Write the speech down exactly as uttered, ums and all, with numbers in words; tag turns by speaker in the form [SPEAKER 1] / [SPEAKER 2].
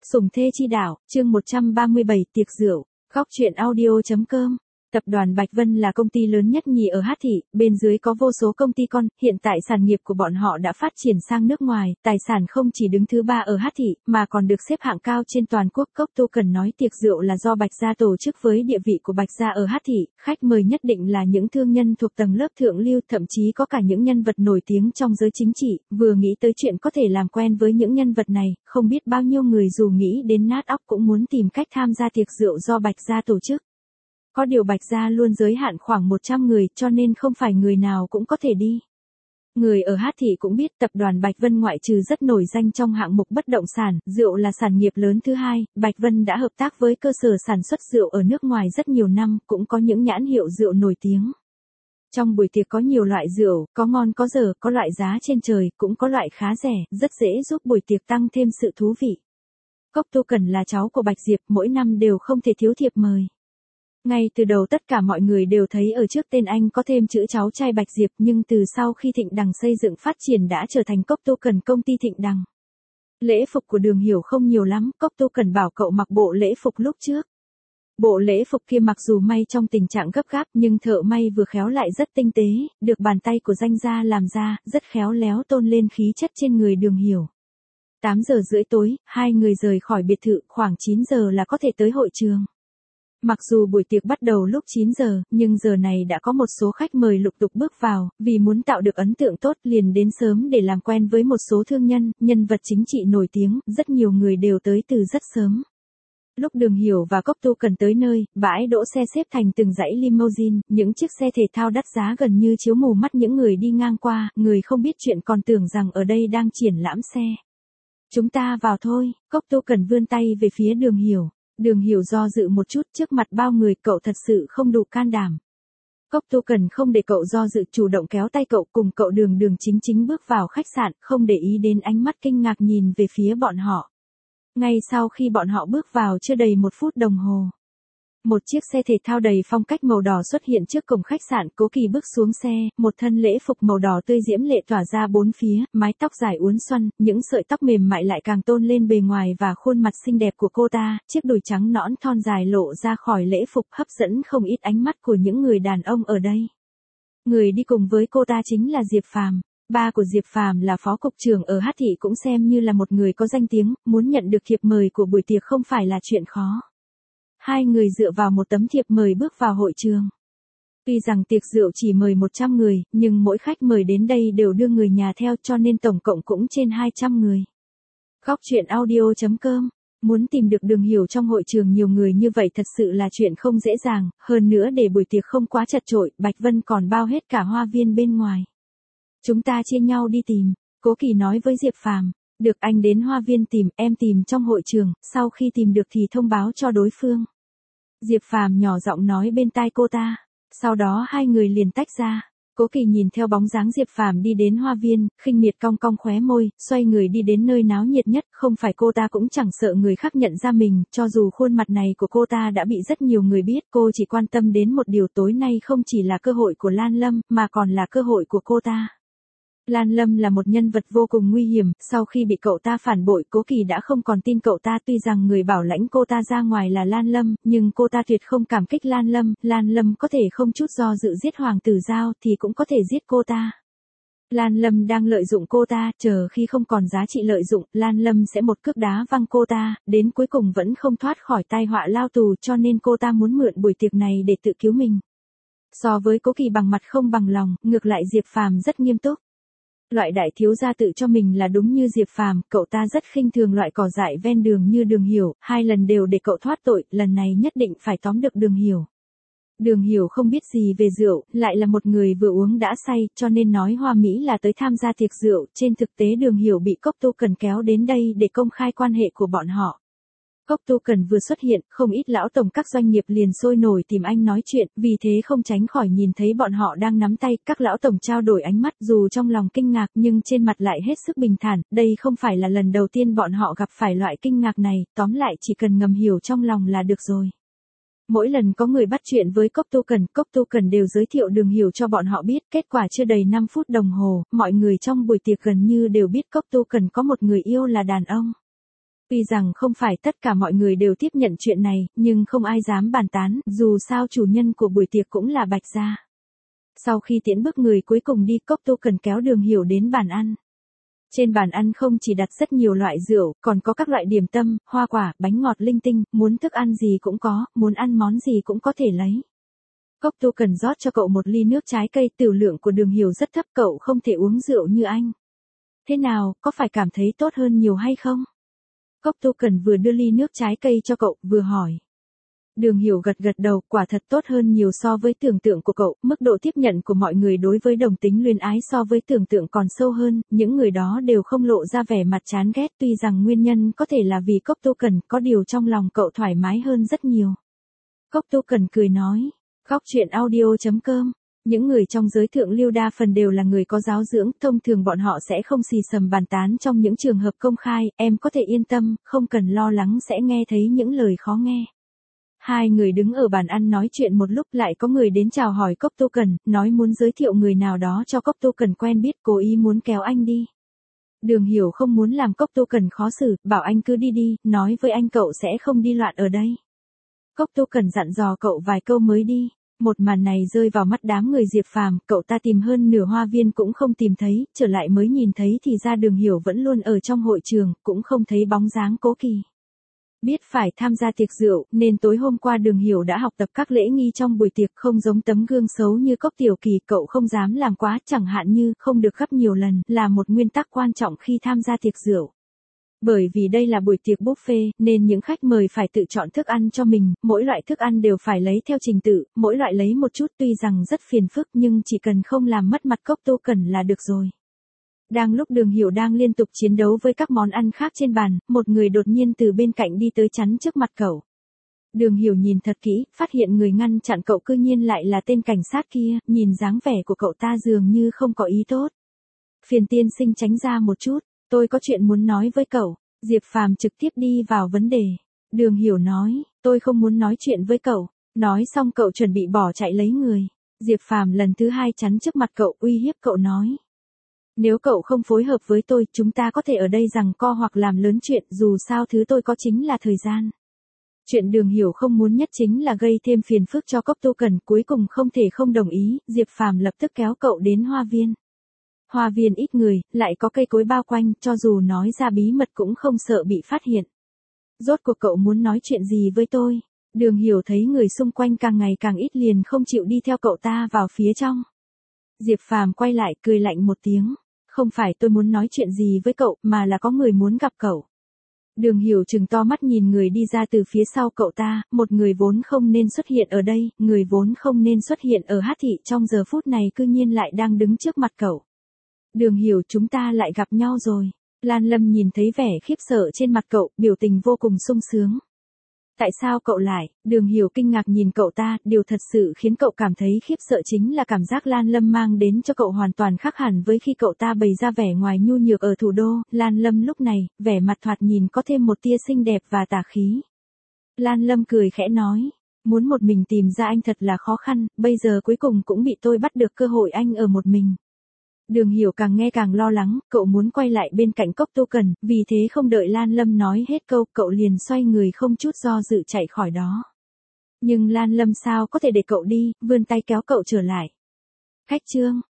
[SPEAKER 1] Sủng thê chi đạo, chương một trăm ba mươi bảy tiệc rượu, góc truyện audio.com. Tập đoàn Bạch Vân là công ty lớn nhất nhì ở Hát Thị, bên dưới có vô số công ty con, hiện tại sản nghiệp của bọn họ đã phát triển sang nước ngoài, tài sản không chỉ đứng thứ ba ở Hát Thị, mà còn được xếp hạng cao trên toàn quốc. Cốc Tô Cần nói tiệc rượu là do Bạch Gia tổ chức với địa vị của Bạch Gia ở Hát Thị, khách mời nhất định là những thương nhân thuộc tầng lớp thượng lưu, thậm chí có cả những nhân vật nổi tiếng trong giới chính trị. Vừa nghĩ tới chuyện có thể làm quen với những nhân vật này, không biết bao nhiêu người dù nghĩ đến nát óc cũng muốn tìm cách tham gia tiệc rượu do Bạch Gia tổ chức. Có điều Bạch Gia luôn giới hạn khoảng một trăm người, cho nên không phải người nào cũng có thể đi. Người ở Hát Thị cũng biết tập đoàn Bạch Vân ngoại trừ rất nổi danh trong hạng mục bất động sản, rượu là sản nghiệp lớn thứ hai, Bạch Vân đã hợp tác với cơ sở sản xuất rượu ở nước ngoài rất nhiều năm, cũng có những nhãn hiệu rượu nổi tiếng. Trong buổi tiệc có nhiều loại rượu, có ngon có dở, có loại giá trên trời, cũng có loại khá rẻ, rất dễ giúp buổi tiệc tăng thêm sự thú vị. Cốc Tô Cần là cháu của Bạch Diệp, mỗi năm đều không thể thiếu thiệp mời. Ngay từ đầu tất cả mọi người đều thấy ở trước tên anh có thêm chữ cháu trai Bạch Diệp, nhưng từ sau khi Thịnh Đằng xây dựng phát triển đã trở thành Cốc Tô Cần công ty Thịnh Đằng. Lễ phục của Đường Hiểu không nhiều lắm, Cốc Tô Cần bảo cậu mặc bộ lễ phục lúc trước. Bộ lễ phục kia mặc dù may trong tình trạng gấp gáp nhưng thợ may vừa khéo lại rất tinh tế, được bàn tay của danh gia làm ra, rất khéo léo tôn lên khí chất trên người Đường Hiểu. tám giờ rưỡi tối, hai người rời khỏi biệt thự, khoảng chín giờ là có thể tới hội trường. Mặc dù buổi tiệc bắt đầu lúc chín giờ, nhưng giờ này đã có một số khách mời lục tục bước vào, vì muốn tạo được ấn tượng tốt liền đến sớm để làm quen với một số thương nhân, nhân vật chính trị nổi tiếng, rất nhiều người đều tới từ rất sớm. Lúc Đường Hiểu và Cốc Tô Cần tới nơi, bãi đỗ xe xếp thành từng dãy limousine, những chiếc xe thể thao đắt giá gần như chiếu mù mắt những người đi ngang qua, người không biết chuyện còn tưởng rằng ở đây đang triển lãm xe. Chúng ta vào thôi, Cốc Tô Cần vươn tay về phía Đường Hiểu. Đường Hiểu do dự một chút, trước mặt bao người cậu thật sự không đủ can đảm. Cốc Tô Cần không để cậu do dự, chủ động kéo tay cậu cùng cậu đường đường chính chính bước vào khách sạn, không để ý đến ánh mắt kinh ngạc nhìn về phía bọn họ. Ngay sau khi bọn họ bước vào chưa đầy một phút đồng hồ, một chiếc xe thể thao đầy phong cách màu đỏ xuất hiện trước cổng khách sạn. Cố Kỳ bước xuống xe, một thân lễ phục màu đỏ tươi diễm lệ tỏa ra bốn phía, mái tóc dài uốn xoăn, những sợi tóc mềm mại lại càng tôn lên bề ngoài và khuôn mặt xinh đẹp của cô ta, chiếc đùi trắng nõn thon dài lộ ra khỏi lễ phục hấp dẫn không ít ánh mắt của những người đàn ông ở đây. Người đi cùng với cô ta chính là Diệp Phàm. Ba của Diệp Phàm là phó cục trưởng ở Hát Thị, cũng xem như là một người có danh tiếng, muốn nhận được thiệp mời của buổi tiệc không phải là chuyện khó. Hai người dựa vào một tấm thiệp mời bước vào hội trường. Tuy rằng tiệc rượu chỉ mời một trăm người, nhưng mỗi khách mời đến đây đều đưa người nhà theo, cho nên tổng cộng cũng trên hai trăm người. Góc truyện audio.com. Muốn tìm được Đường Hiểu trong hội trường nhiều người như vậy thật sự là chuyện không dễ dàng, hơn nữa để buổi tiệc không quá chật chội, Bạch Vân còn bao hết cả hoa viên bên ngoài. Chúng ta chia nhau đi tìm, Cố Kỳ nói với Diệp Phàm. Được, anh đến hoa viên tìm, em tìm trong hội trường, sau khi tìm được thì thông báo cho đối phương. Diệp Phàm nhỏ giọng nói bên tai cô ta. Sau đó hai người liền tách ra. Cố Kỳ nhìn theo bóng dáng Diệp Phàm đi đến hoa viên, khinh miệt cong cong khóe môi, xoay người đi đến nơi náo nhiệt nhất. Không phải cô ta cũng chẳng sợ người khác nhận ra mình, cho dù khuôn mặt này của cô ta đã bị rất nhiều người biết, cô chỉ quan tâm đến một điều, tối nay không chỉ là cơ hội của Lan Lâm, mà còn là cơ hội của cô ta. Lan Lâm là một nhân vật vô cùng nguy hiểm, sau khi bị cậu ta phản bội, Cố Kỳ đã không còn tin cậu ta. Tuy rằng người bảo lãnh cô ta ra ngoài là Lan Lâm, nhưng cô ta tuyệt không cảm kích Lan Lâm. Lan Lâm có thể không chút do dự giết Hoàng Tử Giao thì cũng có thể giết cô ta. Lan Lâm đang lợi dụng cô ta, chờ khi không còn giá trị lợi dụng, Lan Lâm sẽ một cước đá văng cô ta, đến cuối cùng vẫn không thoát khỏi tai họa lao tù, cho nên cô ta muốn mượn buổi tiệc này để tự cứu mình. So với Cố Kỳ bằng mặt không bằng lòng, ngược lại Diệp Phàm rất nghiêm túc. Loại đại thiếu gia tự cho mình là đúng như Diệp Phàm, cậu ta rất khinh thường loại cỏ dại ven đường như Đường Hiểu, hai lần đều để cậu thoát tội, lần này nhất định phải tóm được Đường Hiểu. Đường Hiểu không biết gì về rượu, lại là một người vừa uống đã say, cho nên nói hoa mỹ là tới tham gia tiệc rượu, trên thực tế Đường Hiểu bị Cốc Tô Cần kéo đến đây để công khai quan hệ của bọn họ. Cốc Tô Cần vừa xuất hiện, không ít lão tổng các doanh nghiệp liền sôi nổi tìm anh nói chuyện, vì thế không tránh khỏi nhìn thấy bọn họ đang nắm tay, các lão tổng trao đổi ánh mắt, dù trong lòng kinh ngạc nhưng trên mặt lại hết sức bình thản, đây không phải là lần đầu tiên bọn họ gặp phải loại kinh ngạc này, tóm lại chỉ cần ngầm hiểu trong lòng là được rồi. Mỗi lần có người bắt chuyện với Cốc Tô Cần, Cốc Tô Cần đều giới thiệu Đường Hiểu cho bọn họ biết, kết quả chưa đầy năm phút đồng hồ, mọi người trong buổi tiệc gần như đều biết Cốc Tô Cần có một người yêu là đàn ông. Tuy rằng không phải tất cả mọi người đều tiếp nhận chuyện này, nhưng không ai dám bàn tán, dù sao chủ nhân của buổi tiệc cũng là Bạch gia. Sau khi tiễn bước người cuối cùng đi, Cốc Tu Cần kéo Đường Hiểu đến bàn ăn. Trên bàn ăn không chỉ đặt rất nhiều loại rượu, còn có các loại điểm tâm, hoa quả, bánh ngọt linh tinh, muốn thức ăn gì cũng có, muốn ăn món gì cũng có thể lấy. Cốc Tu Cần rót cho cậu một ly nước trái cây, tiểu lượng của Đường Hiểu rất thấp, cậu không thể uống rượu như anh. Thế nào, có phải cảm thấy tốt hơn nhiều hay không? Cốc Tu Cần vừa đưa ly nước trái cây cho cậu, vừa hỏi. Đường Hiểu gật gật đầu, quả thật tốt hơn nhiều so với tưởng tượng của cậu, mức độ tiếp nhận của mọi người đối với đồng tính luyến ái so với tưởng tượng còn sâu hơn, những người đó đều không lộ ra vẻ mặt chán ghét, tuy rằng nguyên nhân có thể là vì Cốc Tu Cần, có điều trong lòng cậu thoải mái hơn rất nhiều. Cốc Tu Cần cười nói, góc chuyện audio chấm com. Những người trong giới thượng lưu đa phần đều là người có giáo dưỡng, thông thường bọn họ sẽ không xì xầm bàn tán trong những trường hợp công khai, em có thể yên tâm, không cần lo lắng sẽ nghe thấy những lời khó nghe. Hai người đứng ở bàn ăn nói chuyện một lúc, lại có người đến chào hỏi Cốc Tu Cần, nói muốn giới thiệu người nào đó cho Cốc Tu Cần quen biết, cố ý muốn kéo anh đi. Đường Hiểu không muốn làm Cốc Tu Cần khó xử, bảo anh cứ đi đi, nói với anh cậu sẽ không đi loạn ở đây. Cốc Tu Cần dặn dò cậu vài câu mới đi. Một màn này rơi vào mắt đám người Diệp Phàm, cậu ta tìm hơn nửa hoa viên cũng không tìm thấy, trở lại mới nhìn thấy thì ra Đường Hiểu vẫn luôn ở trong hội trường, cũng không thấy bóng dáng Cố Kỳ. Biết phải tham gia tiệc rượu, nên tối hôm qua Đường Hiểu đã học tập các lễ nghi trong buổi tiệc, không giống tấm gương xấu như Cốc Tiểu Kỳ, cậu không dám làm quá, chẳng hạn như không được gấp nhiều lần, là một nguyên tắc quan trọng khi tham gia tiệc rượu. Bởi vì đây là buổi tiệc buffet, nên những khách mời phải tự chọn thức ăn cho mình, mỗi loại thức ăn đều phải lấy theo trình tự, mỗi loại lấy một chút, tuy rằng rất phiền phức nhưng chỉ cần không làm mất mặt Cốc Tu Cần là được rồi. Đang lúc Đường Hiểu đang liên tục chiến đấu với các món ăn khác trên bàn, một người đột nhiên từ bên cạnh đi tới chắn trước mặt cậu. Đường Hiểu nhìn thật kỹ, phát hiện người ngăn chặn cậu cư nhiên lại là tên cảnh sát kia, nhìn dáng vẻ của cậu ta dường như không có ý tốt. Phiền tiên sinh tránh ra một chút, tôi có chuyện muốn nói với cậu. Diệp Phàm trực tiếp đi vào vấn đề. Đường Hiểu nói, tôi không muốn nói chuyện với cậu. Nói xong cậu chuẩn bị bỏ chạy lấy người. Diệp Phàm lần thứ hai chắn trước mặt cậu, uy hiếp cậu nói. Nếu cậu không phối hợp với tôi, chúng ta có thể ở đây giằng co hoặc làm lớn chuyện, dù sao thứ tôi có chính là thời gian. Chuyện Đường Hiểu không muốn nhất chính là gây thêm phiền phức cho Cốc Tu Cần, cuối cùng không thể không đồng ý, Diệp Phàm lập tức kéo cậu đến hoa viên. Hoa viên ít người, lại có cây cối bao quanh, cho dù nói ra bí mật cũng không sợ bị phát hiện. Rốt cuộc cậu muốn nói chuyện gì với tôi? Đường Hiểu thấy người xung quanh càng ngày càng ít liền không chịu đi theo cậu ta vào phía trong. Diệp Phàm quay lại cười lạnh một tiếng. Không phải tôi muốn nói chuyện gì với cậu, mà là có người muốn gặp cậu. Đường Hiểu trừng to mắt nhìn người đi ra từ phía sau cậu ta, một người vốn không nên xuất hiện ở đây, người vốn không nên xuất hiện ở Hát Thị trong giờ phút này cư nhiên lại đang đứng trước mặt cậu. Đường Hiểu, chúng ta lại gặp nhau rồi. Lan Lâm nhìn thấy vẻ khiếp sợ trên mặt cậu, biểu tình vô cùng sung sướng. Tại sao cậu lại? Đường Hiểu kinh ngạc nhìn cậu ta, điều thật sự khiến cậu cảm thấy khiếp sợ chính là cảm giác Lan Lâm mang đến cho cậu hoàn toàn khác hẳn với khi cậu ta bày ra vẻ ngoài nhu nhược ở thủ đô. Lan Lâm lúc này, vẻ mặt thoạt nhìn có thêm một tia xinh đẹp và tà khí. Lan Lâm cười khẽ nói, muốn một mình tìm ra anh thật là khó khăn, bây giờ cuối cùng cũng bị tôi bắt được cơ hội anh ở một mình. Đường Hiểu càng nghe càng lo lắng, cậu muốn quay lại bên cạnh Cốc Tu Cần, vì thế không đợi Lan Lâm nói hết câu, cậu liền xoay người không chút do dự chạy khỏi đó. Nhưng Lan Lâm sao có thể để cậu đi, vươn tay kéo cậu trở lại. Khách trương,